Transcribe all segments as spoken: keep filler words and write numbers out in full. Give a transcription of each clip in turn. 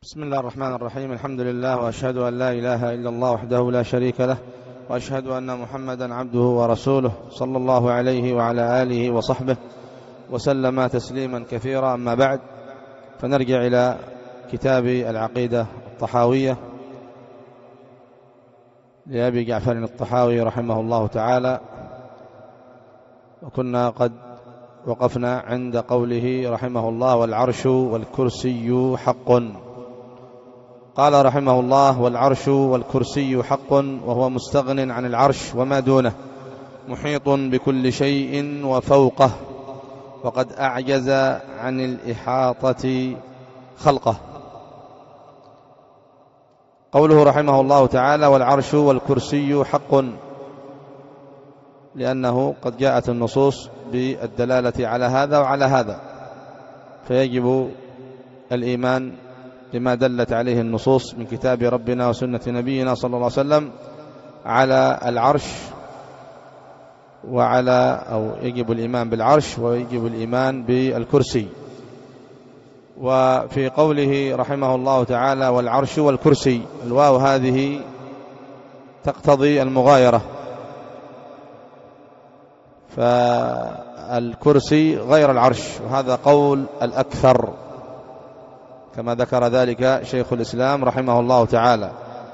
بسم الله الرحمن الرحيم. الحمد لله، وأشهد أن لا إله إلا الله وحده لا شريك له، وأشهد أن محمدا عبده ورسوله صلى الله عليه وعلى آله وصحبه وسلم تسليما كثيرا. أما بعد، فنرجع إلى كتاب العقيدة الطحاوية لأبي جعفر الطحاوي رحمه الله تعالى، وكنا قد وقفنا عند قوله رحمه الله: والعرش والكرسي حق. قال رحمه الله: والعرش والكرسي حق، وهو مستغن عن العرش وما دونه، محيط بكل شيء وفوقه، وقد أعجز عن الإحاطة خلقه. قوله رحمه الله تعالى: والعرش والكرسي حق، لأنه قد جاءت النصوص بالدلالة على هذا وعلى هذا، فيجب الإيمان بما دلت عليه النصوص من كتاب ربنا وسنة نبينا صلى الله عليه وسلم على العرش، وعلى أو يجب الإيمان بالعرش ويجب الإيمان بالكرسي. وفي قوله رحمه الله تعالى: والعرش والكرسي، الواو هذه تقتضي المغايرة، فالكرسي غير العرش، وهذا قول الأكثر كما ذكر ذلك شيخ الإسلام رحمه الله تعالى.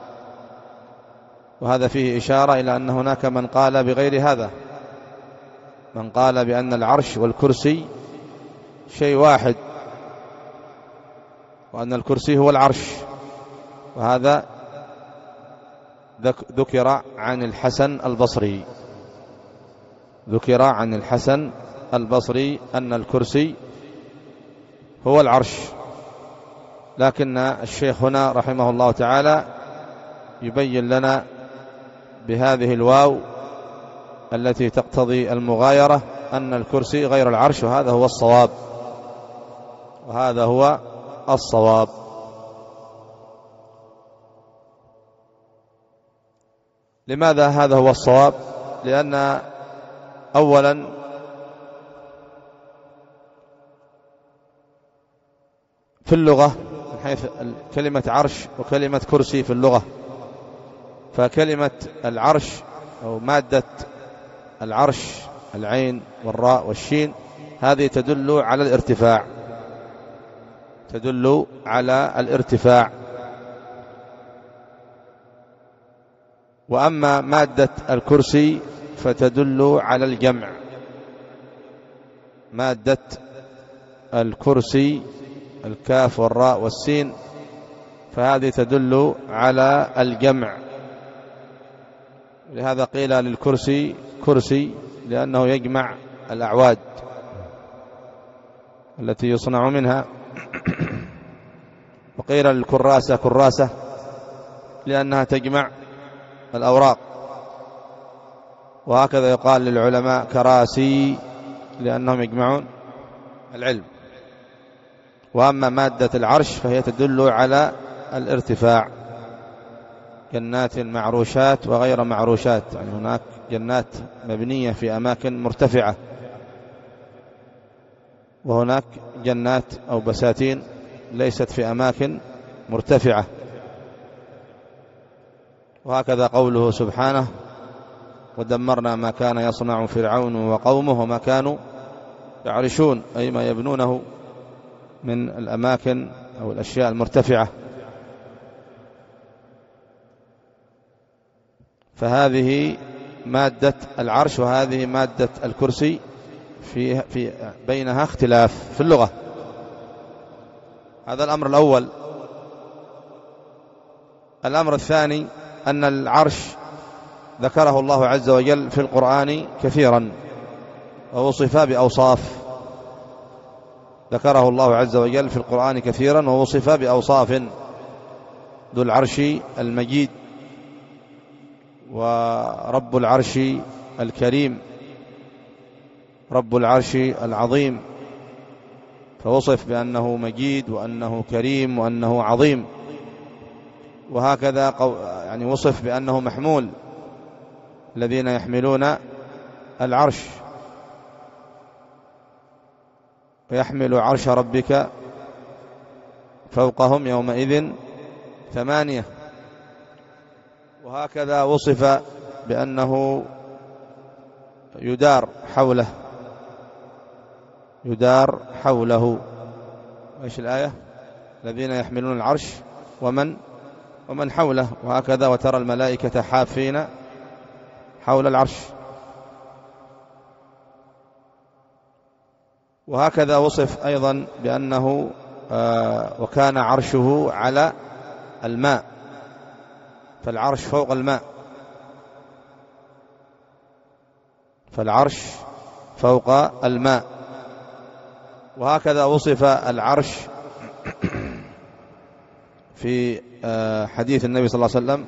وهذا فيه إشارة إلى أن هناك من قال بغير هذا، من قال بأن العرش والكرسي شيء واحد، وأن الكرسي هو العرش. وهذا ذكر عن الحسن البصري ذكر عن الحسن البصري أن الكرسي هو العرش، لكن الشيخ هنا رحمه الله تعالى يبين لنا بهذه الواو التي تقتضي المغايرة أن الكرسي غير العرش، وهذا هو الصواب وهذا هو الصواب. لماذا هذا هو الصواب؟ لأن أولا في اللغة من حيث كلمة عرش وكلمة كرسي في اللغة، فكلمة العرش أو مادة العرش، العين والراء والشين، هذه تدل على الارتفاع تدل على الارتفاع وأما مادة الكرسي فتدل على الجمع. مادة الكرسي الكاف والراء والسين، فهذه تدل على الجمع، لهذا قيل للكرسي كرسي لأنه يجمع الأعواد التي يصنع منها، وقيل للكراسة كراسة لأنها تجمع الأوراق، وهكذا يقال للعلماء كراسي لأنهم يجمعون العلم. وأما مادة العرش فهي تدل على الارتفاع، جنات معروشات وغير معروشات، يعني هناك جنات مبنية في أماكن مرتفعة، وهناك جنات أو بساتين ليست في أماكن مرتفعة. وهكذا قوله سبحانه: ودمرنا ما كان يصنع فرعون وقومه وما كانوا يعرشون، أي ما يبنونه من الأماكن أو الأشياء المرتفعة. فهذه مادة العرش وهذه مادة الكرسي في في بينها اختلاف في اللغة. هذا الأمر الأول. الأمر الثاني أن العرش ذكره الله عز وجل في القرآن كثيرا، ووصف بأوصاف ذكره الله عز وجل في القرآن كثيرا ووصف بأوصاف: ذو العرش المجيد، ورب العرش الكريم، رب العرش العظيم، فوصف بأنه مجيد وأنه كريم وأنه عظيم. وهكذا يعني وصف بأنه محمول، الذين يحملون العرش، ويحمل عرش ربك فوقهم يومئذ ثمانية. وهكذا وصف بأنه يدار حوله يدار حوله ايش الآية؟ الذين يحملون العرش ومن ومن حوله. وهكذا وترى الملائكة حافين حول العرش. وهكذا وصف أيضا بأنه آه وكان عرشه على الماء، فالعرش فوق الماء، فالعرش فوق الماء. وهكذا وصف العرش في آه حديث النبي صلى الله عليه وسلم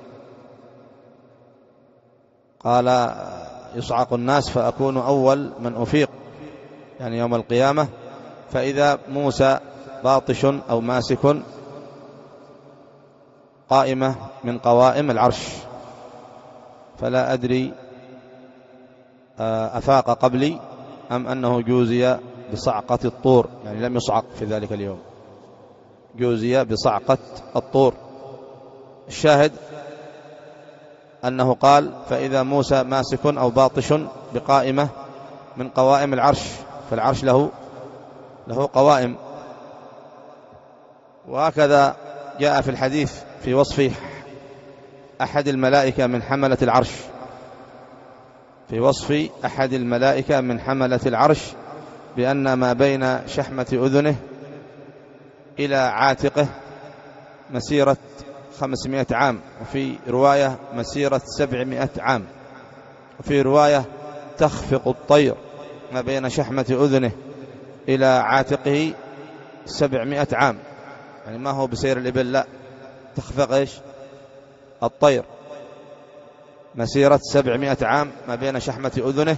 قال يصعق الناس فأكون أول من أفيق، يعني يوم القيامة، فإذا موسى باطش أو ماسك قائمة من قوائم العرش، فلا أدري أفاق قبلي أم أنه جوزي بصعقة الطور، يعني لم يصعق في ذلك اليوم، جوزي بصعقة الطور. الشاهد أنه قال فإذا موسى ماسك أو باطش بقائمة من قوائم العرش، فالعرش له له قوائم. وهكذا جاء في الحديث في وصف أحد الملائكة من حملة العرش، في وصف أحد الملائكة من حملة العرش بأن ما بين شحمة أذنه إلى عاتقه مسيرة خمسمائة عام، وفي رواية مسيرة سبعمائة عام، وفي رواية تخفق الطير ما بين شحمة أذنه إلى عاتقه سبعمائة عام، يعني ما هو بسير الإبل، لا، تخفق إيش الطير، مسيرة سبعمائة عام ما بين شحمة أذنه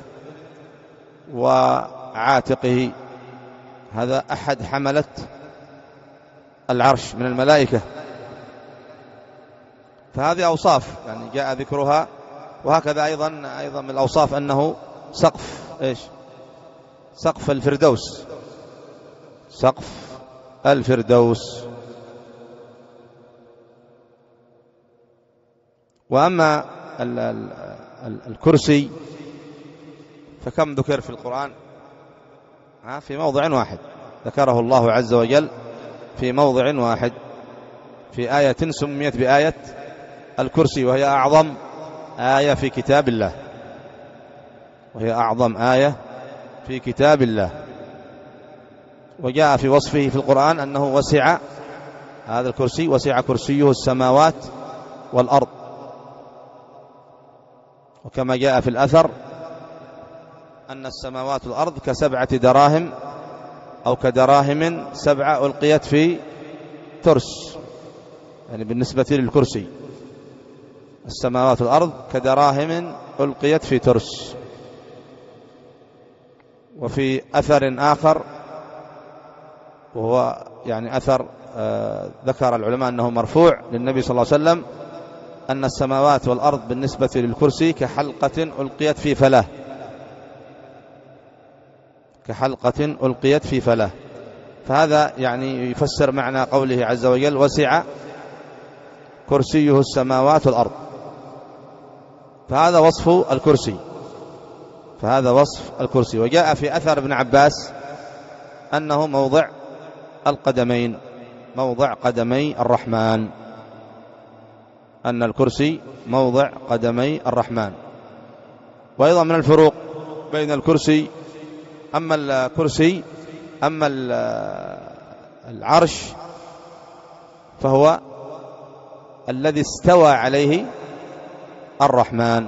وعاتقه. هذا أحد حملة العرش من الملائكة. فهذه أوصاف يعني جاء ذكرها. وهكذا أيضا أيضا من الأوصاف أنه سقف إيش سقف الفردوس، سقف الفردوس. وأما ال ال ال الكرسي فكم ذكر في القرآن؟ ها في موضع واحد ذكره الله عز وجل، في موضع واحد، في آية سميت بآية الكرسي، وهي أعظم آية في كتاب الله، وهي أعظم آية في كتاب الله. وجاء في وصفه في القرآن أنه وسع هذا الكرسي، وسع كرسيه السماوات والأرض. وكما جاء في الأثر أن السماوات والأرض كسبعة دراهم أو كدراهم سبعة ألقيت في ترس، يعني بالنسبة للكرسي السماوات والأرض كدراهم ألقيت في ترس. وفي أثر آخر وهو يعني أثر آه ذكر العلماء أنه مرفوع للنبي صلى الله عليه وسلم أن السماوات والأرض بالنسبة للكرسي كحلقة ألقيت في فلاة، كحلقة ألقيت في فلاة. فهذا يعني يفسر معنى قوله عز وجل وسع كرسيه السماوات والأرض. فهذا وصف الكرسي، فهذا وصف الكرسي. وجاء في أثر ابن عباس أنه موضع القدمين، موضع قدمي الرحمن، أن الكرسي موضع قدمي الرحمن. وأيضا من الفروق بين الكرسي، أما الكرسي أما العرش فهو الذي استوى عليه الرحمن.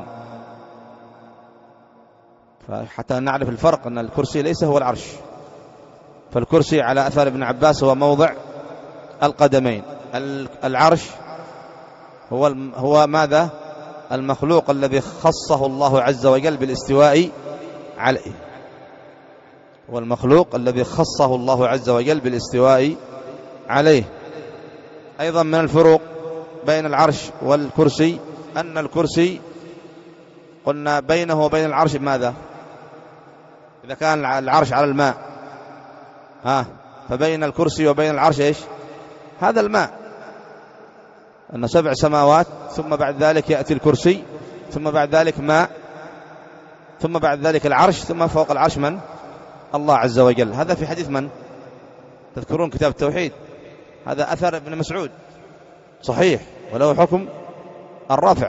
فحتى نعرف الفرق أن الكرسي ليس هو العرش، فالكرسي على أثر ابن عباس هو موضع القدمين. العرش هو هو ماذا؟ المخلوق الذي خصه الله عز وجل بالاستواء عليه، هو المخلوق الذي خصه الله عز وجل بالاستواء عليه. أيضا من الفروق بين العرش والكرسي أن الكرسي قلنا بينه وبين العرش ماذا؟ إذا كان العرش على الماء ها فبين الكرسي وبين العرش إيش؟ هذا الماء، أن سبع سماوات، ثم بعد ذلك يأتي الكرسي، ثم بعد ذلك ماء، ثم بعد ذلك العرش، ثم فوق العرش من؟ الله عز وجل. هذا في حديث من؟ تذكرون كتاب التوحيد، هذا أثر ابن مسعود صحيح، وله حكم الرفع،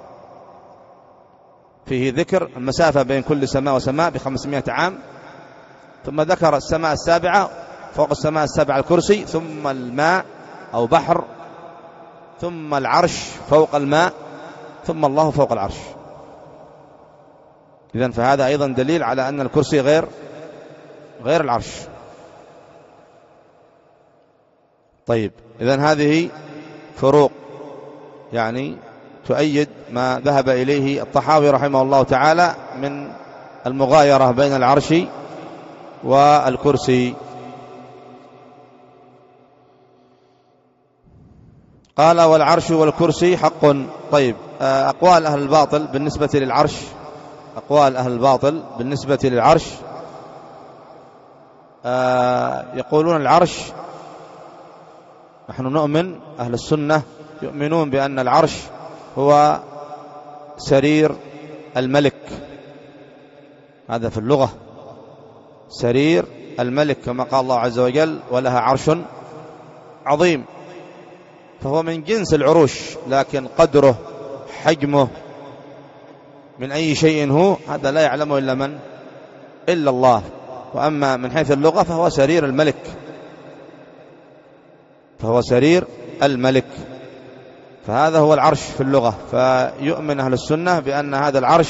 فيه ذكر المسافة بين كل سماء وسماء بخمسمائة عام، ثم ذكر السماء السابعة، فوق السماء السابعة الكرسي، ثم الماء أو بحر، ثم العرش فوق الماء، ثم الله فوق العرش. إذن فهذا أيضا دليل على أن الكرسي غير غير العرش. طيب، إذن هذه فروق يعني تؤيد ما ذهب إليه الطحاوي رحمه الله تعالى من المغايرة بين العرش والكرسي. قال والعرش والكرسي حق. طيب، أقوال أهل الباطل بالنسبة للعرش، أقوال أهل الباطل بالنسبة للعرش يقولون العرش، نحن نؤمن، أهل السنة يؤمنون بأن العرش هو سرير الملك، هذا في اللغة، سرير الملك، كما قال الله عز وجل ولها عرش عظيم، فهو من جنس العروش، لكن قدره حجمه من أي شيء هو هذا لا يعلمه إلا من؟ إلا الله. وأما من حيث اللغة فهو سرير الملك، فهو سرير الملك، فهذا هو العرش في اللغة. فيؤمن أهل السنة بأن هذا العرش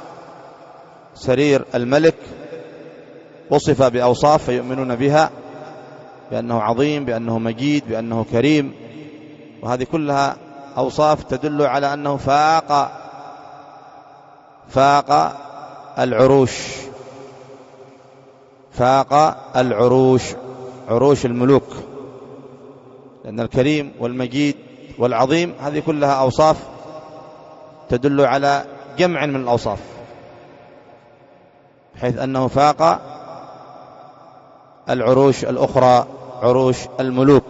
سرير الملك، وصف بأوصاف فيؤمنون بها، بأنه عظيم، بأنه مجيد، بأنه كريم، وهذه كلها أوصاف تدل على أنه فاق فاق العروش، فاق العروش، عروش الملوك، لأن الكريم والمجيد والعظيم هذه كلها أوصاف تدل على جمع من الأوصاف، بحيث أنه فاق العروش الأخرى، عروش الملوك.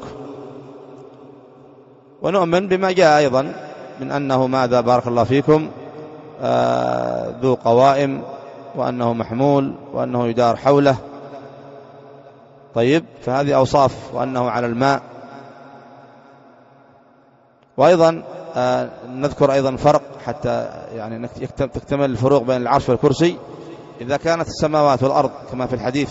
ونؤمن بما جاء أيضا من أنه ماذا بارك الله فيكم آه ذو قوائم، وأنه محمول، وأنه يدار حوله. طيب، فهذه أوصاف، وأنه على الماء. وأيضا آه نذكر أيضا فرق حتى يعني تكتمل الفروق بين العرش والكرسي. إذا كانت السماوات والأرض كما في الحديث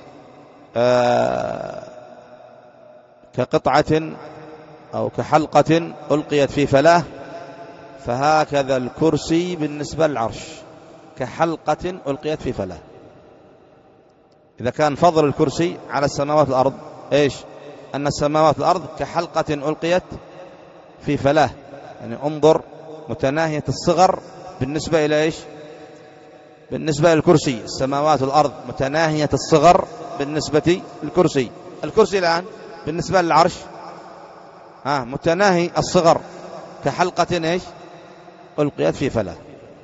آه كقطعة أو كحلقة ألقيت في فلاة، فهكذا الكرسي بالنسبة للعرش كحلقة ألقيت في فلاة. إذا كان فضل الكرسي على السماوات والأرض إيش؟ أن السماوات والأرض كحلقة ألقيت في فلاة، يعني انظر متناهية الصغر بالنسبة إلى إيش؟ بالنسبة للكرسي. السماوات والأرض متناهية الصغر بالنسبة للكرسي. الكرسي الآن بالنسبة للعرش ها متناهي الصغر كحلقة إيش؟ ألقيت في فلاة.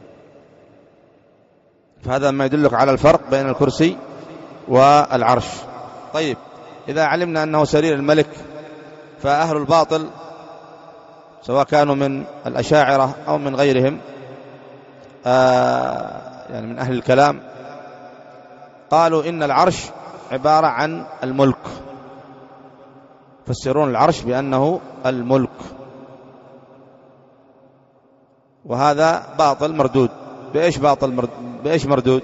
فهذا ما يدلك على الفرق بين الكرسي والعرش. طيب، إذا علمنا أنه سرير الملك، فأهل الباطل سواء كانوا من الأشاعرة أو من غيرهم آه يعني من أهل الكلام، قالوا إن العرش عبارة عن الملك، فسرون العرش بأنه الملك، وهذا باطل مردود. بإيش باطل مردود؟ بإيش مردود؟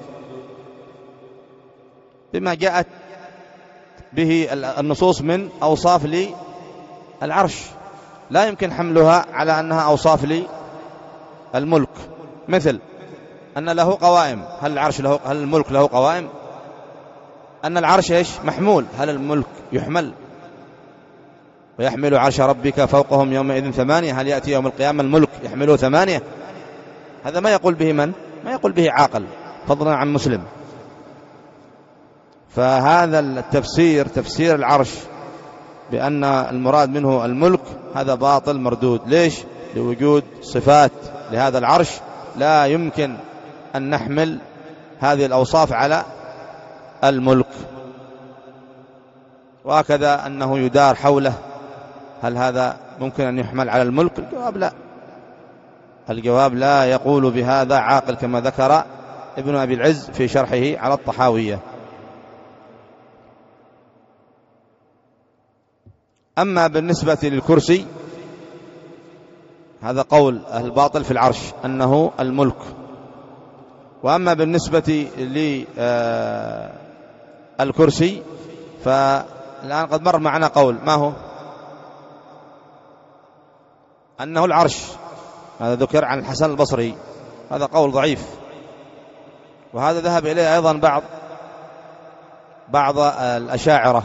بما جاءت به النصوص من أوصاف للعرش، لا يمكن حملها على أنها أوصاف للملك، مثل أن له قوائم. هل العرش له، هل الملك له قوائم؟ أن العرش إيش؟ محمول. هل الملك يحمل؟ ويحمل عرش ربك فوقهم يومئذ ثمانية. هل يأتي يوم القيامة الملك يحمله ثمانية؟ هذا ما يقول به من؟ ما يقول به عاقل، فضلا عن مسلم. فهذا التفسير، تفسير العرش بأن المراد منه الملك، هذا باطل مردود. ليش؟ لوجود صفات لهذا العرش لا يمكن أن نحمل هذه الأوصاف على الملك. وهكذا أنه يدار حوله، هل هذا ممكن أن يحمل على الملك؟ الجواب لا، الجواب لا يقول بهذا عاقل كما ذكر ابن أبي العز في شرحه على الطحاوية. أما بالنسبة للكرسي هذا قول أهل الباطل في العرش أنه الملك. وأما بالنسبة للكرسي فالآن قد مر معنا قول، ما هو؟ أنه العرش، هذا ذكر عن الحسن البصري، هذا قول ضعيف، وهذا ذهب إليه أيضا بعض بعض الأشاعرة،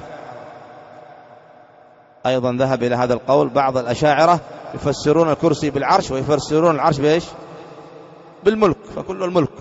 أيضا ذهب إلى هذا القول بعض الأشاعرة يفسرون الكرسي بالعرش ويفسرون العرش بإيش؟ بالملك، فكله الملك.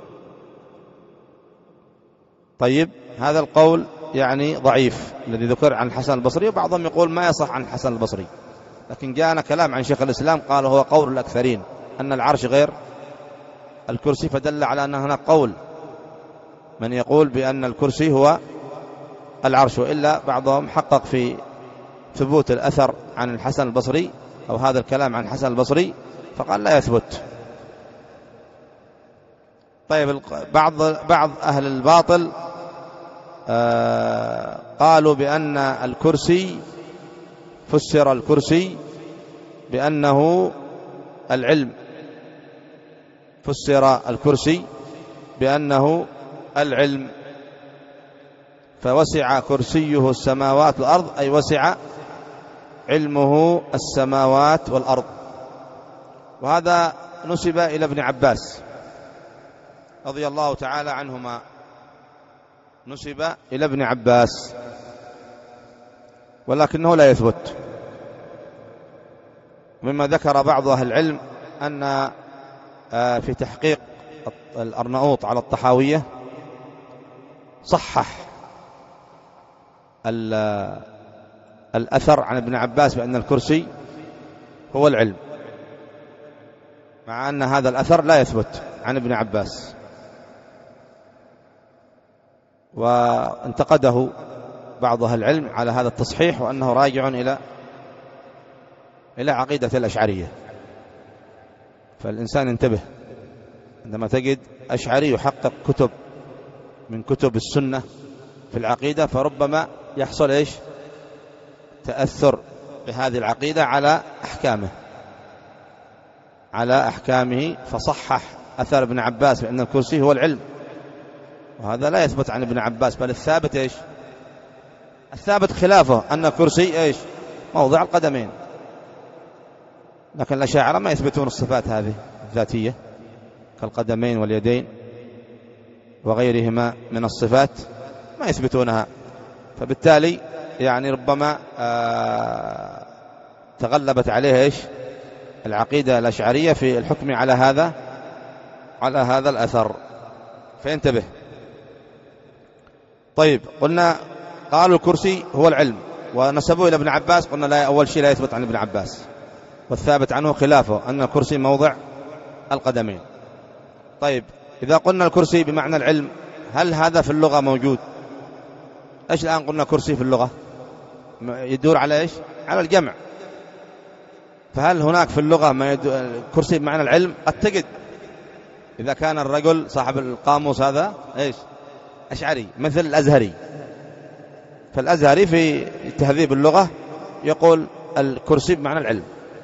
طيب هذا القول يعني ضعيف الذي ذكر عن الحسن البصري، وبعضهم يقول ما يصح عن الحسن البصري، لكن جاءنا كلام عن شيخ الإسلام قال هو قول الأكثرين أن العرش غير الكرسي، فدل على أن هناك قول من يقول بأن الكرسي هو العرش، وإلا بعضهم حقق في ثبوت الأثر عن الحسن البصري أو هذا الكلام عن الحسن البصري فقال لا يثبت. طيب بعض بعض أهل الباطل آه قالوا بأن الكرسي فسر الكرسي بأنه العلم، فسر الكرسي بأنه العلم، فوسع كرسيه السماوات والأرض، أي وسع علمه السماوات والأرض. وهذا نسب إلى ابن عباس رضي الله تعالى عنهما، نسب إلى ابن عباس، ولكنه لا يثبت. مما ذكر بعض أهل العلم أن في تحقيق الأرناؤوط على الطحاوية صحح الأثر عن ابن عباس بأن الكرسي هو العلم، مع أن هذا الأثر لا يثبت عن ابن عباس، وانتقده بعض أهل العلم على هذا التصحيح، وأنه راجع إلى إلى عقيدة الأشعرية. فالإنسان انتبه عندما تجد أشعري يحقق كتب من كتب السنة في العقيدة، فربما يحصل إيش؟ تأثر بهذه العقيدة على أحكامه على أحكامه فصحح أثر ابن عباس بأن الكرسي هو العلم، وهذا لا يثبت عن ابن عباس، بل الثابت إيش؟ الثابت خلافه، أن الكرسي إيش؟ موضع القدمين. لكن الأشاعرة ما يثبتون الصفات هذه الذاتية كالقدمين واليدين وغيرهما من الصفات، ما يثبتونها، فبالتالي يعني ربما آه تغلبت عليه إيش؟ العقيدة الأشعرية في الحكم على هذا على هذا الأثر، فينتبه. طيب قلنا قالوا الكرسي هو العلم ونسبوه إلى ابن عباس، قلنا لا، أول شيء لا يثبت عن ابن عباس، والثابت عنه خلافه أن الكرسي موضع القدمين. طيب إذا قلنا الكرسي بمعنى العلم، هل هذا في اللغة موجود؟ إيش الآن قلنا كرسي في اللغة يدور على إيش؟ على الجمع. فهل هناك في اللغة ما كرسي بمعنى العلم؟ قد تجد إذا كان الرجل صاحب القاموس هذا إيش؟ أشعري مثل الأزهري، فالأزهري في تهذيب اللغة يقول الكرسي بمعنى العلم،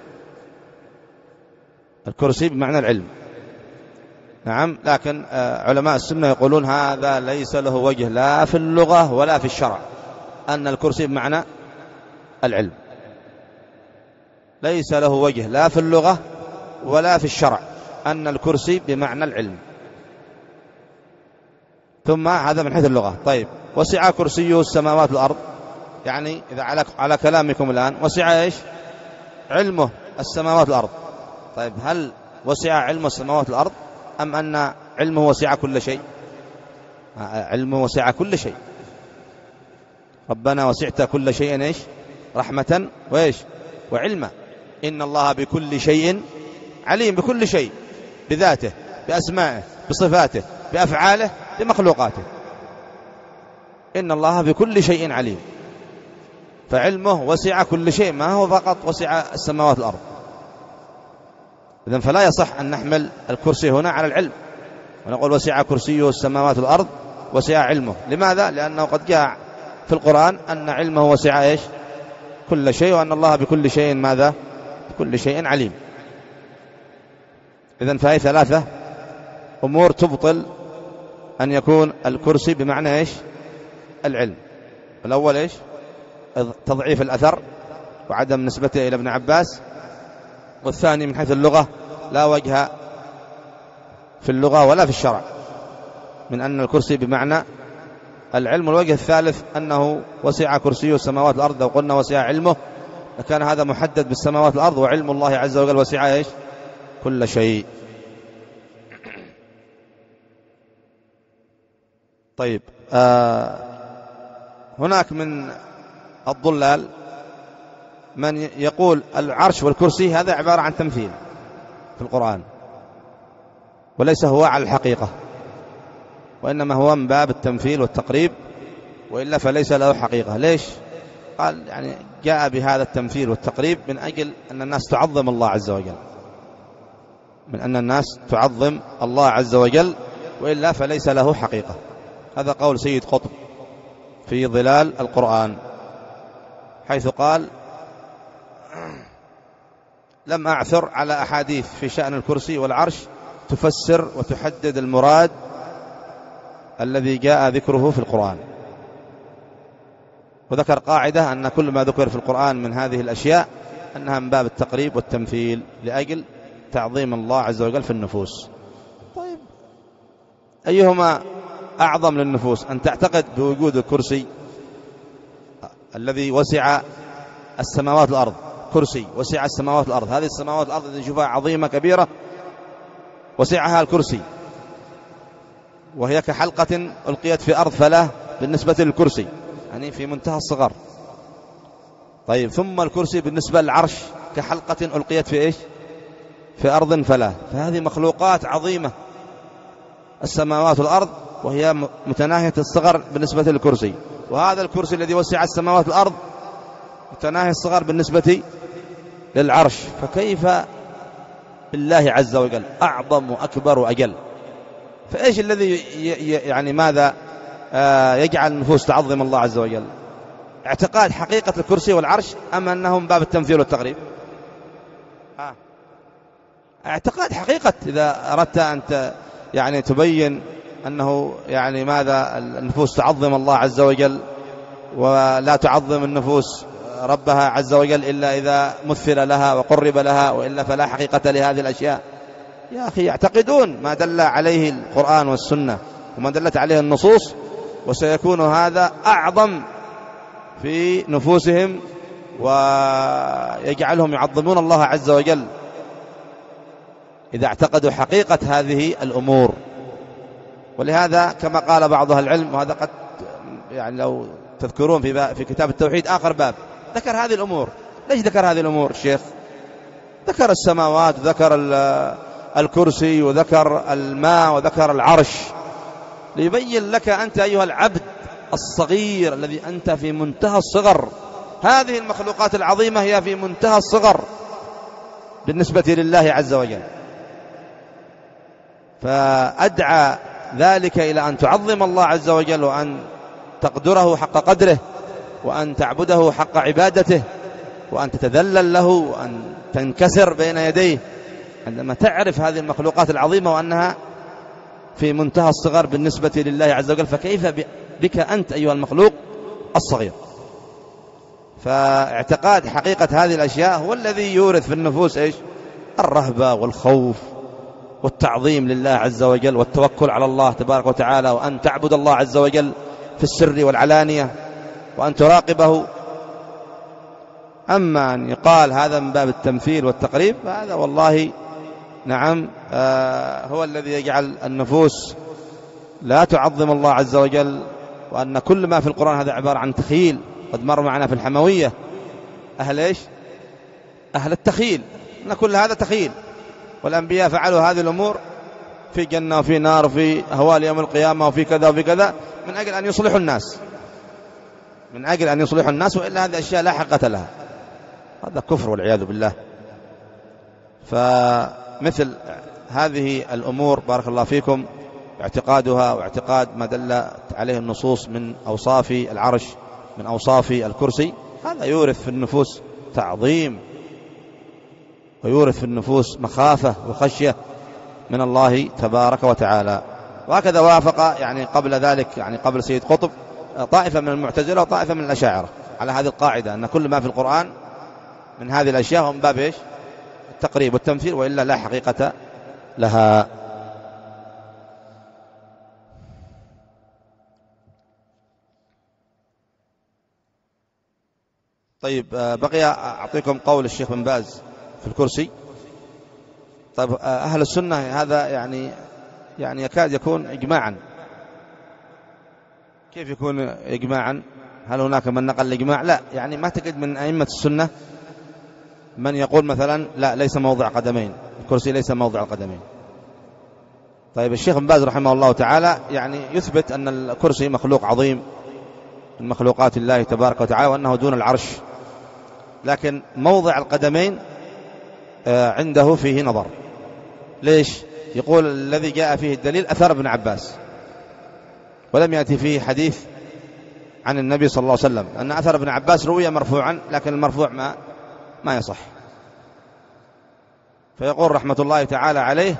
الكرسي بمعنى العلم، نعم. لكن علماء السنة يقولون هذا ليس له وجه لا في اللغة ولا في الشرع، أن الكرسي بمعنى العلم ليس له وجه لا في اللغة ولا في الشرع، أن الكرسي بمعنى العلم. ثم هذا من حيث اللغة. طيب وسع كرسيه السماوات والأرض، يعني إذا على على كلامكم الآن وسع إيش؟ علمه السماوات والأرض. طيب هل وسع علم السماوات والأرض أم أن علمه وسع كل شيء؟ علمه وسع كل شيء، ربنا وسعت كل شيء إيش؟ رحمة وإيش؟ وعلما، إن الله بكل شيء عليم، بكل شيء، بذاته، بأسمائه، بصفاته، بأفعاله، بمخلوقاته، إن الله بكل شيء عليم. فعلمه وسع كل شيء، ما هو فقط وسع السماوات والأرض. إذن فلا يصح أن نحمل الكرسي هنا على العلم ونقول وسع كرسيه السماوات والأرض وسع علمه. لماذا؟ لأنه قد جاء في القرآن أن علمه وسع إيش؟ كل شيء، وأن الله بكل شيء ماذا؟ بكل شيء عليم. إذن فهي ثلاثة أمور تبطل أن يكون الكرسي بمعنى إيش؟ العلم. الأول إيش؟ تضعيف الأثر وعدم نسبته إلى ابن عباس. والثاني من حيث اللغة لا وجه في اللغة ولا في الشرع من أن الكرسي بمعنى العلم. والوجه الثالث أنه وسع كرسيه السماوات والأرض. لو قلنا وسع علمه لكان هذا محدد بالسماوات والأرض، وعلم الله عز وجل وسع إيش؟ كل شيء. طيب، آه هناك من الضلال من يقول العرش والكرسي هذا عبارة عن تمثيل في القرآن، وليس هو على الحقيقة، وإنما هو من باب التمثيل والتقريب، وإلا فليس له حقيقة. ليش؟ قال يعني جاء بهذا التمثيل والتقريب من أجل أن الناس تعظم الله عز وجل، من أن الناس تعظم الله عز وجل، وإلا فليس له حقيقة. هذا قول سيد قطب في ظلال القرآن، حيث قال: لم أعثر على أحاديث في شأن الكرسي والعرش تفسر وتحدد المراد الذي جاء ذكره في القرآن. وذكر قاعدة أن كل ما ذكر في القرآن من هذه الأشياء أنها من باب التقريب والتمثيل لأجل تعظيم الله عز وجل في النفوس. طيب، أيهما أعظم للنفوس؟ أن تعتقد بوجود الكرسي الذي وسع السماوات والأرض، كرسي وسع السماوات والأرض، هذه السماوات والأرض التي نشوفها عظيمة كبيرة وسعها الكرسي، وهي كحلقة ألقيت في أرض فلاة بالنسبة للكرسي، يعني في منتهى الصغر. طيب، ثم الكرسي بالنسبة للعرش كحلقة ألقيت في إيش؟ في أرض فلاة. فهذه مخلوقات عظيمة السماوات والأرض، وهي متناهية الصغر بالنسبة للكرسي. وهذا الكرسي الذي وسع السماوات والأرض متناهي الصغر بالنسبة للعرش، فكيف بالله عز وجل أعظم وأكبر وأجل؟ فإيش الذي يعني ماذا يجعل النفوس تعظم الله عز وجل؟ اعتقاد حقيقة الكرسي والعرش أم أنهم باب التمثيل والتقريب؟ آه. اعتقاد حقيقة. إذا أردت أن يعني تبين أنه يعني ماذا النفوس تعظم الله عز وجل، ولا تعظم النفوس ربها عز وجل إلا إذا مثل لها وقرب لها، وإلا فلا حقيقة لهذه الأشياء. يا أخي، يعتقدون ما دل عليه القرآن والسنة وما دلت عليه النصوص، وسيكون هذا أعظم في نفوسهم ويجعلهم يعظمون الله عز وجل إذا اعتقدوا حقيقة هذه الأمور. ولهذا كما قال بعض أهل العلم، وهذا قد يعني لو تذكرون في في كتاب التوحيد آخر باب ذكر هذه الأمور. ليش ذكر هذه الأمور الشيخ؟ ذكر السماوات وذكر الكرسي وذكر الماء وذكر العرش ليبين لك أنت أيها العبد الصغير الذي أنت في منتهى الصغر، هذه المخلوقات العظيمة هي في منتهى الصغر بالنسبة لله عز وجل. فأدعى ذلك إلى أن تعظم الله عز وجل، وأن تقدره حق قدره، وأن تعبده حق عبادته، وأن تتذلل له، وأن تنكسر بين يديه عندما تعرف هذه المخلوقات العظيمة وأنها في منتهى الصغر بالنسبة لله عز وجل. فكيف بك أنت أيها المخلوق الصغير؟ فاعتقاد حقيقة هذه الأشياء هو الذي يورث في النفوس إيش؟ الرهبة والخوف والتعظيم لله عز وجل والتوكل على الله تبارك وتعالى، وأن تعبد الله عز وجل في السر والعلانية، وأن تراقبه. أما أن يقال هذا من باب التمثيل والتقريب، فهذا والله نعم آه هو الذي يجعل النفوس لا تعظم الله عز وجل، وأن كل ما في القرآن هذا عبارة عن تخيل. قد مر معنا في الحموية أهل إيش؟ أهل التخيل، أن كل هذا تخيل، والأنبياء فعلوا هذه الأمور في جنة وفي نار وفي أهوال يوم القيامة وفي كذا وفي كذا من أجل أن يصلحوا الناس، من أجل أن يصلحوا الناس، وإلا هذه أشياء لا حقيقة لها، هذا كفر والعياذ بالله. فمثل هذه الأمور بارك الله فيكم اعتقادها واعتقاد ما دلت عليه النصوص من أوصاف العرش، من أوصاف الكرسي، هذا يورث في النفوس تعظيم، ويورث في النفوس مخافة وخشية من الله تبارك وتعالى. وهكذا وافق يعني قبل ذلك، يعني قبل سيد قطب، طائفة من المعتزلة وطائفة من الأشاعرة على هذه القاعدة، أن كل ما في القرآن من هذه الأشياء هم باب إيش؟ التقريب والتمثيل، وإلا لا حقيقة لها. طيب بقي أعطيكم قول الشيخ بن باز في الكرسي. طيب أهل السنة هذا يعني يعني يكاد يكون إجماعا. كيف يكون إجماعا؟ هل هناك من نقل الإجماع؟ لا، يعني ما تجد من أئمة السنة من يقول مثلا لا ليس موضع قدمين، الكرسي ليس موضع القدمين. طيب الشيخ بن باز رحمه الله تعالى يعني يثبت أن الكرسي مخلوق عظيم من مخلوقات الله تبارك وتعالى، وأنه دون العرش، لكن موضع القدمين عنده فيه نظر. ليش؟ يقول الذي جاء فيه الدليل أثر ابن عباس، ولم يأتي فيه حديث عن النبي صلى الله عليه وسلم، أن أثر ابن عباس روي مرفوعا، لكن المرفوع ما ما يصح. فيقول رحمة الله تعالى عليه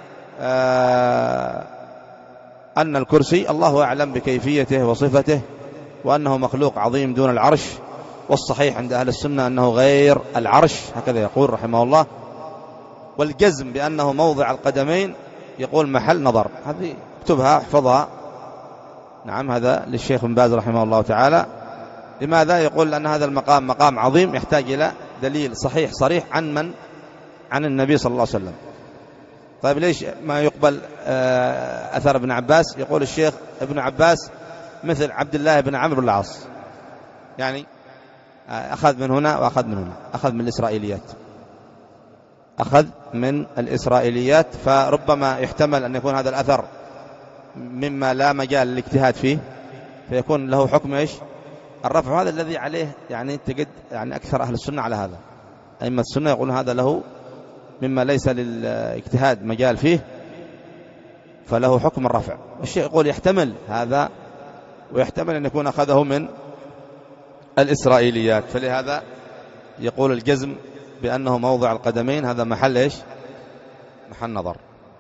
آه أن الكرسي الله أعلم بكيفيته وصفته، وأنه مخلوق عظيم دون العرش، والصحيح عند أهل السنة أنه غير العرش، هكذا يقول رحمه الله. والجزم بأنه موضع القدمين يقول محل نظر. هذه اكتبها احفظها، نعم، هذا للشيخ بن باز رحمه الله تعالى. لماذا؟ يقول لأن هذا المقام مقام عظيم يحتاج إلى دليل صحيح صريح عن من؟ عن النبي صلى الله عليه وسلم. طيب ليش ما يقبل أثر ابن عباس؟ يقول الشيخ ابن عباس مثل عبد الله بن عمرو بن العاص، يعني أخذ من هنا وأخذ من هنا، أخذ من الإسرائيليات، أخذ من الإسرائيليات، فربما يحتمل أن يكون هذا الأثر مما لا مجال للاجتهاد فيه، فيكون له حكم إيش؟ الرفع. هذا الذي عليه يعني تجد يعني أكثر أهل السنة على هذا، أئمة السنة يقولون هذا له مما ليس للاجتهاد مجال فيه، فله حكم الرفع. والشيء يقول يحتمل هذا، ويحتمل أن يكون أخذه من الإسرائيليات، فلهذا يقول الجزم بأنه موضع القدمين هذا محل إيش؟ محل نظر.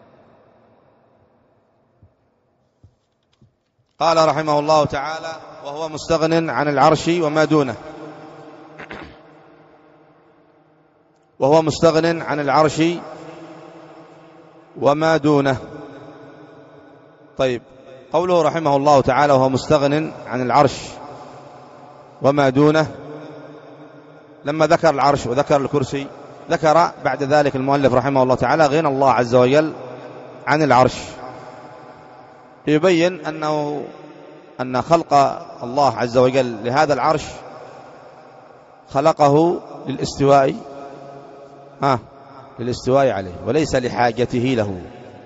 قال رحمه الله تعالى: وهو مستغن عن العرش وما دونه. وهو مستغن عن العرش وما دونه. طيب قوله رحمه الله تعالى وهو مستغن عن العرش وما دونه، لما ذكر العرش وذكر الكرسي، ذكر بعد ذلك المؤلف رحمه الله تعالى غنى الله عز وجل عن العرش، يبين أنه أن خلق الله عز وجل لهذا العرش خلقه للاستواء آه للاستواء عليه وليس لحاجته له،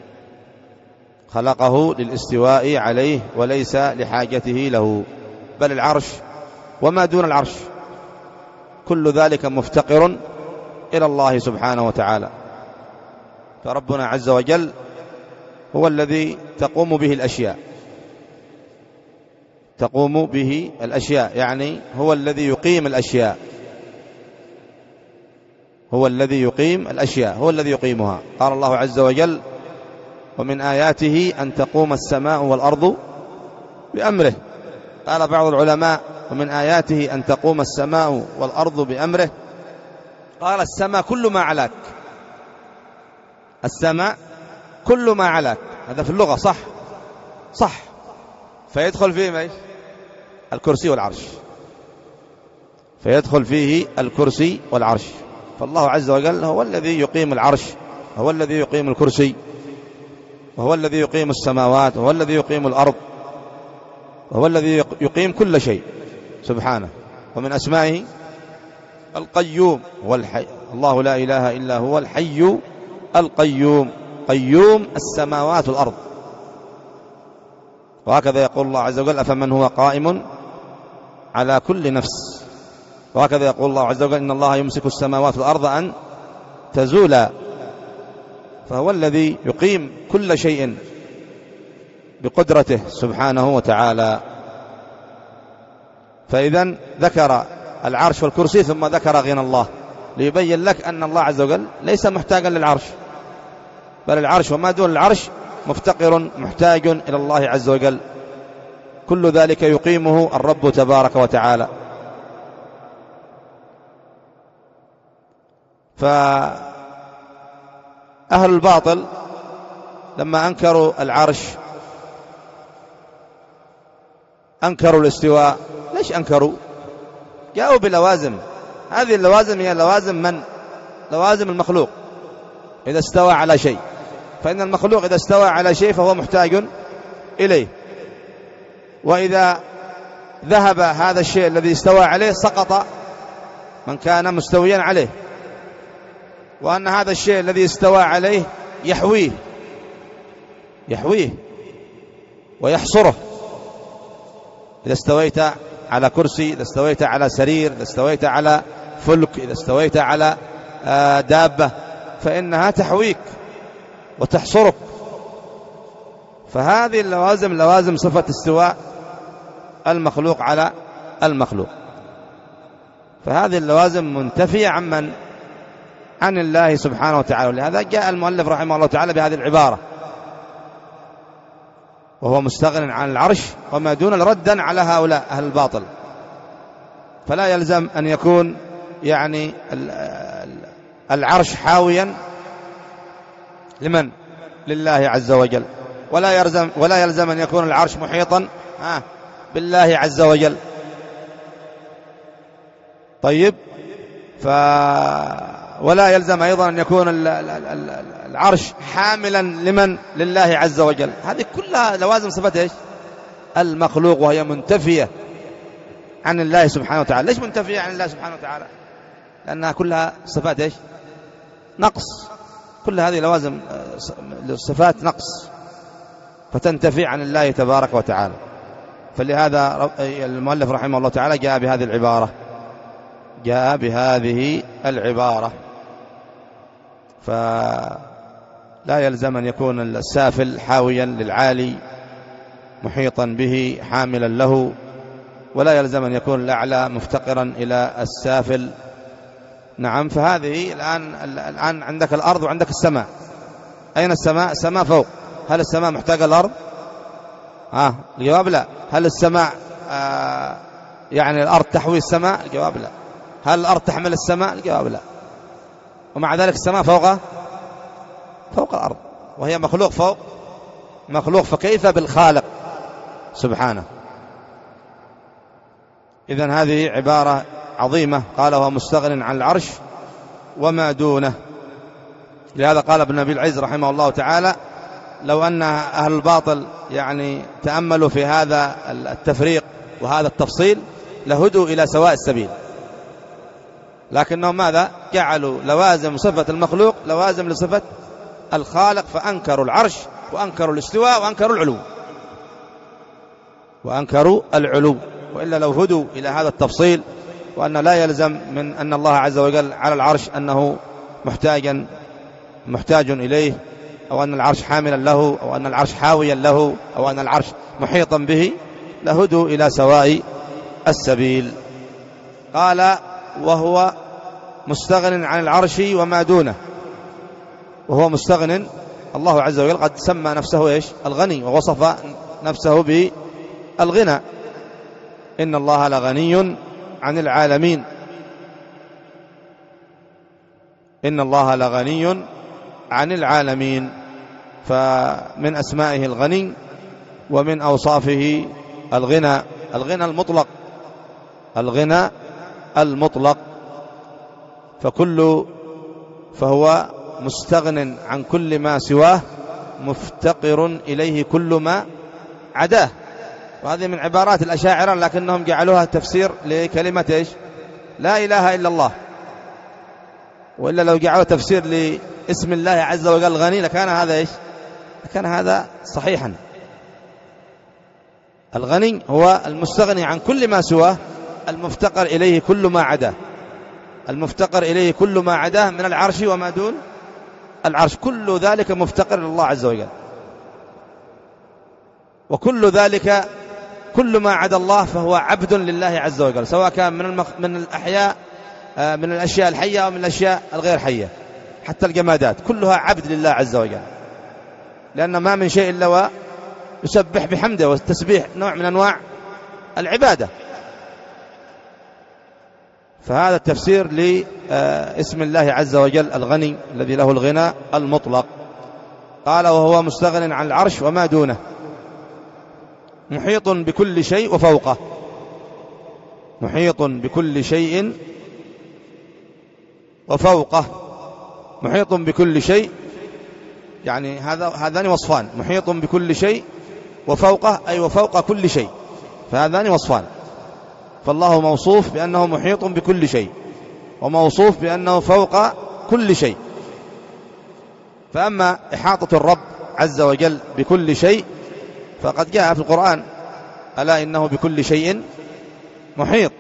خلقه للاستواء عليه وليس لحاجته له، بل العرش وما دون العرش كل ذلك مفتقر إلى الله سبحانه وتعالى. فربنا عز وجل هو الذي تقوم به الأشياء، تقوم به الأشياء يعني هو الذي يقيم الأشياء، هو الذي يقيم الأشياء، هو الذي يقيمها. قال الله عز وجل: ومن آياته أن تقوم السماء والأرض بأمره. قال بعض العلماء: ومن آياته أن تقوم السماء والأرض بأمره. قال السماء كل ما علاك، السماء كل ما علاك، هذا في اللغة صح صح، فيدخل فيه ايش؟ الكرسي والعرش، فيدخل فيه الكرسي والعرش. فالله عز وجل هو الذي يقيم العرش، هو الذي يقيم الكرسي، وهو الذي يقيم السماوات، وهو الذي يقيم الأرض، وهو الذي يقيم كل شيء سبحانه. ومن أسمائه القيوم والحي، الله لا إله إلا هو الحي القيوم، قيوم السماوات والأرض. وهكذا يقول الله عز وجل: أفمن هو قائم على كل نفس. وهكذا يقول الله عز وجل إن الله يمسك السماوات والأرض أن تزولا، فهو الذي يقيم كل شيء بقدرته سبحانه وتعالى. فإذا ذكر العرش والكرسي ثم ذكر غنى الله ليبين لك أن الله عز وجل ليس محتاجا للعرش، بل العرش وما دون العرش مفتقر محتاج إلى الله عز وجل، كل ذلك يقيمه الرب تبارك وتعالى. فأهل الباطل لما أنكروا العرش أنكروا الاستواء. ليش أنكروا؟ جاءوا بلوازم، هذه اللوازم هي لوازم من؟ لوازم المخلوق إذا استوى على شيء، فإن المخلوق إذا استوى على شيء فهو محتاج إليه، وإذا ذهب هذا الشيء الذي استوى عليه سقط من كان مستويا عليه، وأن هذا الشيء الذي استوى عليه يحويه يحويه ويحصره. إذا استويت على كرسي، إذا استويت على سرير، إذا استويت على فلك، إذا استويت على دابة، فإنها تحويك وتحصرك. فهذه اللوازم لوازم صفة استواء المخلوق على المخلوق، فهذه اللوازم منتفية عمن؟ عن الله سبحانه وتعالى. ولهذا جاء المؤلف رحمه الله تعالى بهذه العبارة وهو مستغن عن العرش وما دون، ردا على هؤلاء أهل الباطل. فلا يلزم أن يكون يعني العرش حاويا لمن؟ لله عز وجل، ولا يلزم ولا يلزم أن يكون العرش محيطا بالله عز وجل. طيب، ف ولا يلزم أيضا أن يكون العرش حاملا لمن؟ لله عز وجل. هذه كلها لوازم صفة إيش؟ المخلوق، وهي منتفية عن الله سبحانه وتعالى. ليش منتفية عن الله سبحانه وتعالى؟ لأنها كلها صفات إيش؟ نقص. كل هذه لوازم صفات نقص، فتنتفي عن الله تبارك وتعالى. فلهذا المؤلف رحمه الله تعالى جاء بهذه العبارة جاء بهذه العبارة فلا يلزم أن يكون السافل حاويا للعالي محيطا به حاملا له، ولا يلزم أن يكون الأعلى مفتقرا إلى السافل. نعم. فهذه الآن الآن عندك الأرض وعندك السماء. أين السماء؟ السماء فوق. هل السماء محتاجة الأرض؟ آه الجواب لا. هل السماء آه يعني الأرض تحوي السماء؟ الجواب لا. هل الأرض تحمل السماء؟ الجواب لا. ومع ذلك السماء فوق فوق الأرض، وهي مخلوق فوق مخلوق، فكيف بالخالق سبحانه؟ إذن هذه عبارة عظيمة. قال وهو مستغن عن العرش وما دونه. لهذا قال ابن أبي العز رحمه الله تعالى لو أن أهل الباطل يعني تأملوا في هذا التفريق وهذا التفصيل لهدوا إلى سواء السبيل، لكنهم ماذا؟ جعلوا لوازم صفة المخلوق لوازم لصفة الخالق، فأنكروا العرش وأنكروا الاستواء وأنكروا العلو وأنكروا العلو وإلا لو هدوا إلى هذا التفصيل، وأن لا يلزم من أن الله عز وجل على العرش أنه محتاجا محتاج إليه، أو أن العرش حاملا له، أو أن العرش حاويا له، أو أن العرش محيطا به، لهدوا إلى سواء السبيل. قال وهو مستغن عن العرش وما دونه. وهو مستغن، الله عز وجل قد سمى نفسه إيش؟ الغني، ووصف نفسه بالغنى. إن الله لغني عن العالمين. إن الله لغني عن العالمين. فمن أسمائه الغني، ومن أوصافه الغنى، الغنى المطلق، الغنى المطلق. فكل فهو مستغن عن كل ما سواه، مفتقر إليه كل ما عداه. وهذه من عبارات الأشاعرة، لكنهم جعلوها تفسير لكلمة إيش؟ لا إله إلا الله. وإلا لو جعلوا تفسير لاسم الله عز وجل غني لكان هذا إيش؟ لكان هذا صحيحا. الغني هو المستغني عن كل ما سواه، المفتقر إليه كل ما عداه، المفتقر إليه كل ما عداه من العرش وما دون العرش، كل ذلك مفتقر لله عز وجل. وكل ذلك كل ما عدا الله فهو عبد لله عز وجل، سواء كان من المخ... من الأحياء من الأشياء الحية أو من الأشياء الغير حية، حتى الجمادات كلها عبد لله عز وجل، لأن ما من شيء إلا ويسبح بحمده، والتسبيح نوع من أنواع العبادة. فهذا التفسير لاسم الله عز وجل الغني الذي له الغنى المطلق. قال وهو مستغن عن العرش وما دونه، محيط بكل شيء وفوقه، محيط بكل شيء وفوقه، محيط بكل شيء، يعني هذا هذان وصفان، محيط بكل شيء وفوقه أي وفوق كل شيء، فهذان وصفان. فالله موصوف بأنه محيط بكل شيء، وموصوف بأنه فوق كل شيء. فأما إحاطة الرب عز وجل بكل شيء فقد جاء في القرآن ألا إنه بكل شيء محيط.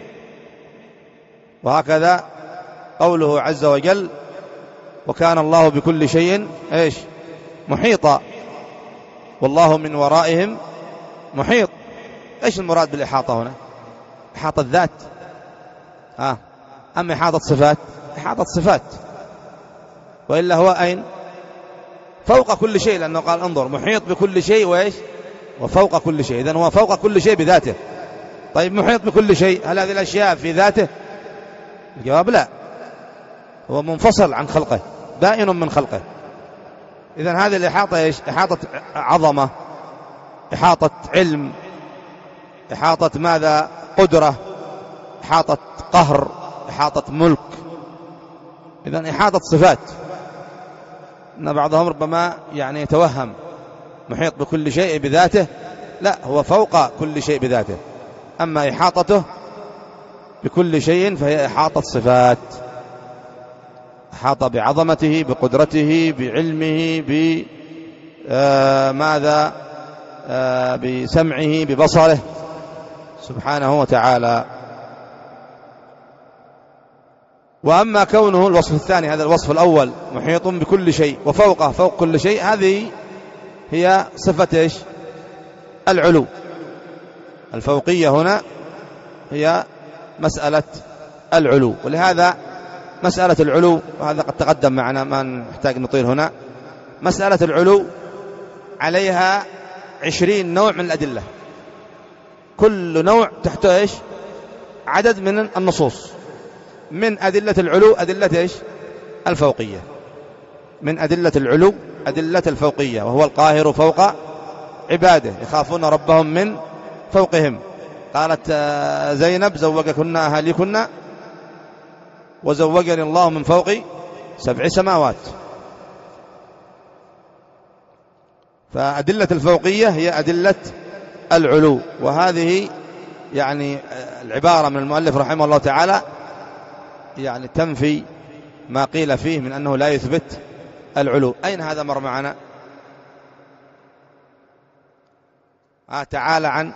وهكذا قوله عز وجل وكان الله بكل شيء إيش محيطا والله من ورائهم محيط. إيش المراد بالإحاطة هنا؟ إحاطة ذات آه. أم إحاطة صفات؟ إحاطة صفات، وإلا هو أين؟ فوق كل شيء، لأنه قال انظر محيط بكل شيء وإيش وفوق كل شيء، إذن هو فوق كل شيء بذاته. طيب محيط بكل شيء، هل هذه الأشياء في ذاته؟ الجواب لا، هو منفصل عن خلقه، بائن من خلقه. إذن هذه الإحاطة إيش؟ إحاطة عظمة، إحاطة علم، إحاطة ماذا؟ قدرة، إحاطة قهر، إحاطة ملك. إذن إحاطة صفات. إن بعضهم ربما يعني يتوهم محيط بكل شيء بذاته، لا، هو فوق كل شيء بذاته. أما إحاطته بكل شيء فهي إحاطة صفات، إحاطة بعظمته، بقدرته، بعلمه، بماذا آه بسمعه، ببصره سبحانه وتعالى. وأما كونه الوصف الثاني، هذا الوصف الأول محيط بكل شيء وفوقه فوق كل شيء، هذه هي صفة إيش؟ العلو. الفوقية هنا هي مسألة العلو، ولهذا مسألة العلو، وهذا قد تقدم معنا ما نحتاج نطيل هنا، مسألة العلو عليها عشرين نوع من الأدلة، كل نوع تحته إيش؟ عدد من النصوص. من أدلة العلو أدلة إيش؟ الفوقية. من أدلة العلو أدلة الفوقية، وهو القاهر فوق عباده يخافون ربهم من فوقهم. قالت زينب زوجكن أهاليكن وزوجني الله من فوق سبع سماوات. فأدلة الفوقية هي أدلة العلو، وهذه يعني العبارة من المؤلف رحمه الله تعالى يعني تنفي ما قيل فيه من أنه لا يثبت العلو. أين هذا مر معنا؟ آه تعالى عن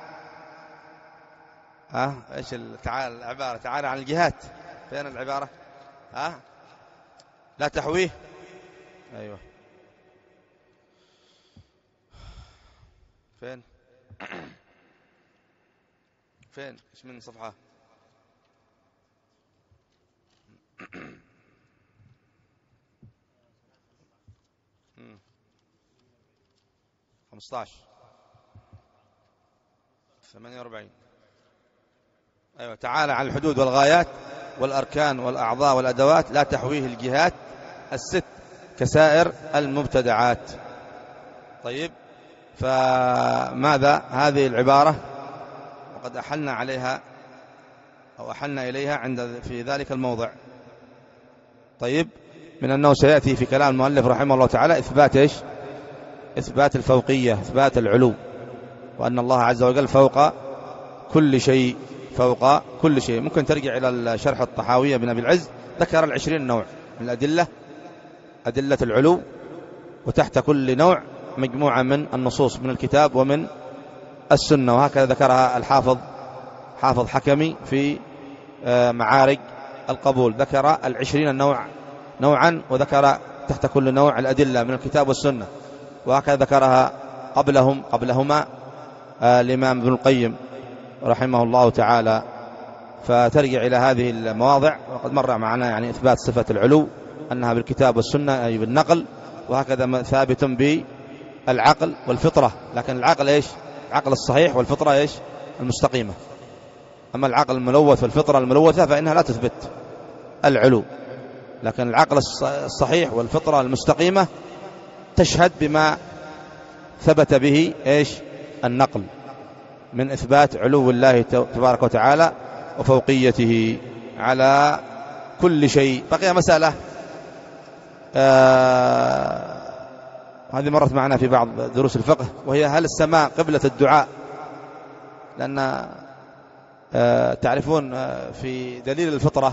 آه إيش تعالى العبارة؟ تعالى عن الجهات. فين العبارة؟ آه لا تحويه. أيوة فين فين إيش من صفحة؟ خمسة عشر ثمانية وأربعين. أيوة تعالى عن الحدود والغايات والأركان والأعضاء والأدوات لا تحويه الجهات الست كسائر المبتدعات. طيب، فماذا هذه العبارة؟ وقد أحلنا عليها أو أحلنا إليها عند في ذلك الموضع. طيب، من أنه سيأتي في كلام المؤلف رحمه الله تعالى إثبات إيش؟ إثبات الفوقية، إثبات العلو، وأن الله عز وجل فوق كل شيء، فوق كل شيء. ممكن ترجع إلى الشرح الطحاوية بن أبي العز، ذكر العشرين نوع من الأدلة، أدلة العلو، وتحت كل نوع مجموعة من النصوص من الكتاب ومن السنة، وهكذا ذكرها الحافظ حافظ حكمي في معارج القبول، ذكر العشرين نوع نوعا، وذكر تحت كل نوع الأدلة من الكتاب والسنة، وهكذا ذكرها قبلهم قبلهما الإمام ابن القيم رحمه الله تعالى. فترجع إلى هذه المواضع، وقد مر معنا يعني إثبات صفة العلو أنها بالكتاب والسنة أي بالنقل، وهكذا ثابت بالعقل والفطرة. لكن العقل إيش؟ العقل الصحيح، والفطرة إيش؟ المستقيمة. أما العقل الملوث والفطرة الملوثة فإنها لا تثبت العلو، لكن العقل الصحيح والفطرة المستقيمة تشهد بما ثبت به إيش؟ النقل من إثبات علو الله تبارك وتعالى وفوقيته على كل شيء. بقي مسألة آه هذه مرت معنا في بعض دروس الفقه، وهي هل السماء قبلة الدعاء؟ لأن آه تعرفون آه في دليل الفطرة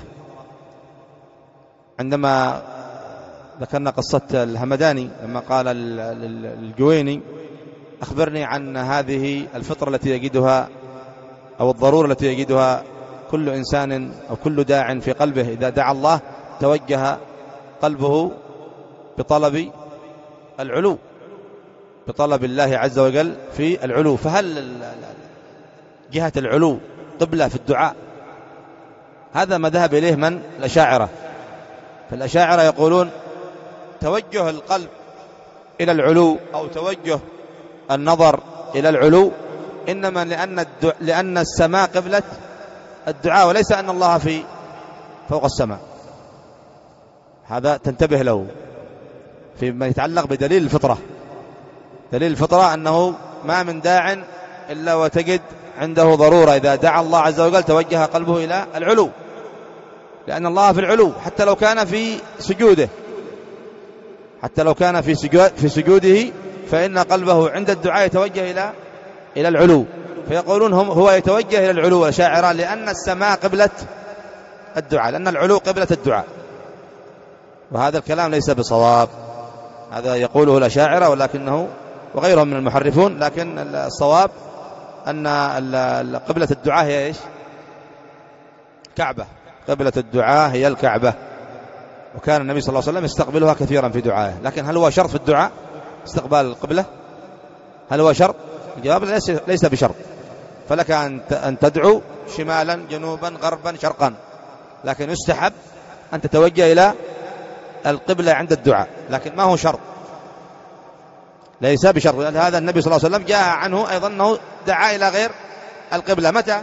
عندما ذكرنا قصة الهمداني لما قال الجويني أخبرني عن هذه الفطرة التي يجدها أو الضرورة التي يجدها كل إنسان أو كل داع في قلبه، إذا دعا الله توجه قلبه بطلب العلو، بطلب الله عز وجل في العلو. فهل جهة العلو قبلة في الدعاء؟ هذا ما ذهب إليه من؟ الأشاعرة. فالأشاعرة يقولون توجه القلب إلى العلو أو توجه النظر إلى العلو إنما لأن, لأن السماء قبلة الدعاء، وليس أن الله في فوق السماء. هذا تنتبه له فيما يتعلق بدليل الفطرة. دليل الفطرة أنه ما من داع إلا وتجد عنده ضرورة، إذا دعا الله عز وجل توجه قلبه إلى العلو، لأن الله في العلو حتى لو كان في سجوده، حتى لو كان في سجود في سجوده فإن قلبه عند الدعاء يتوجه إلى إلى العلو. فيقولون هم هو يتوجه إلى العلو الأشاعرة لأن السماء قبلة الدعاء، لأن العلو قبلة الدعاء. وهذا الكلام ليس بصواب، هذا يقوله الأشاعرة ولكنه وغيرهم من المحرفون، لكن الصواب أن قبلة الدعاء هي إيش؟ كعبة. قبلة الدعاء هي الكعبة، وكان النبي صلى الله عليه وسلم يستقبلها كثيرا في دعائه. لكن هل هو شرط في الدعاء استقبال القبلة؟ هل هو شرط؟ الجواب ليس بشرط. فلك أن تدعو شمالا جنوبا غربا شرقا، لكن يستحب أن تتوجه إلى القبلة عند الدعاء، لكن ما هو شرط، ليس بشرط. هذا النبي صلى الله عليه وسلم جاء عنه أيضا أنه دعا إلى غير القبلة. متى؟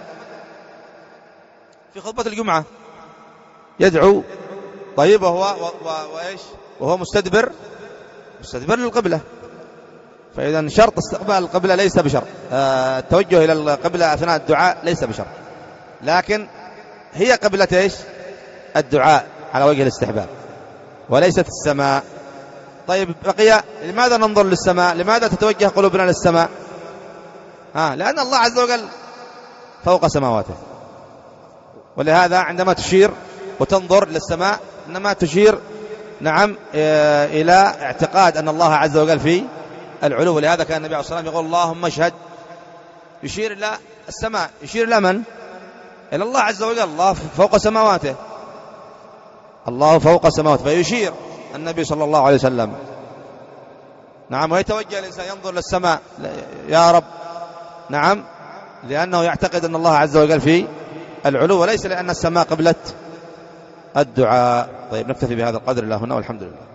في خطبة الجمعة يدعو طيب وهو وإيش وهو مستدبر مستدبر للقبلة. فإذا شرط استقبال القبلة ليس بشرط، آه التوجه إلى القبلة أثناء الدعاء ليس بشرط، لكن هي قبلة إيش؟ الدعاء على وجه الاستحباب وليست السماء. طيب بقي لماذا ننظر للسماء؟ لماذا تتوجه قلوبنا للسماء؟ آه لأن الله عز وجل فوق سماواته، ولهذا عندما تشير وتنظر للسماء إنما تشير نعم إلى اعتقاد أن الله عز وجل في العلو. ولهذا كان النبي عليه الصلاة والسلام يقول اللهم اشهد، يشير إلى السماء. يشير إلى من؟ إلى الله عز وجل. الله فوق سماواته، الله فوق سماواته، فيشير النبي صلى الله عليه وسلم نعم. ويتوجه الإنسان ينظر للسماء يا رب نعم، لأنه يعتقد أن الله عز وجل في العلو، وليس لأن السماء قبلة الدعاء. طيب نكتفي بهذا القدر الله هنا، والحمد لله.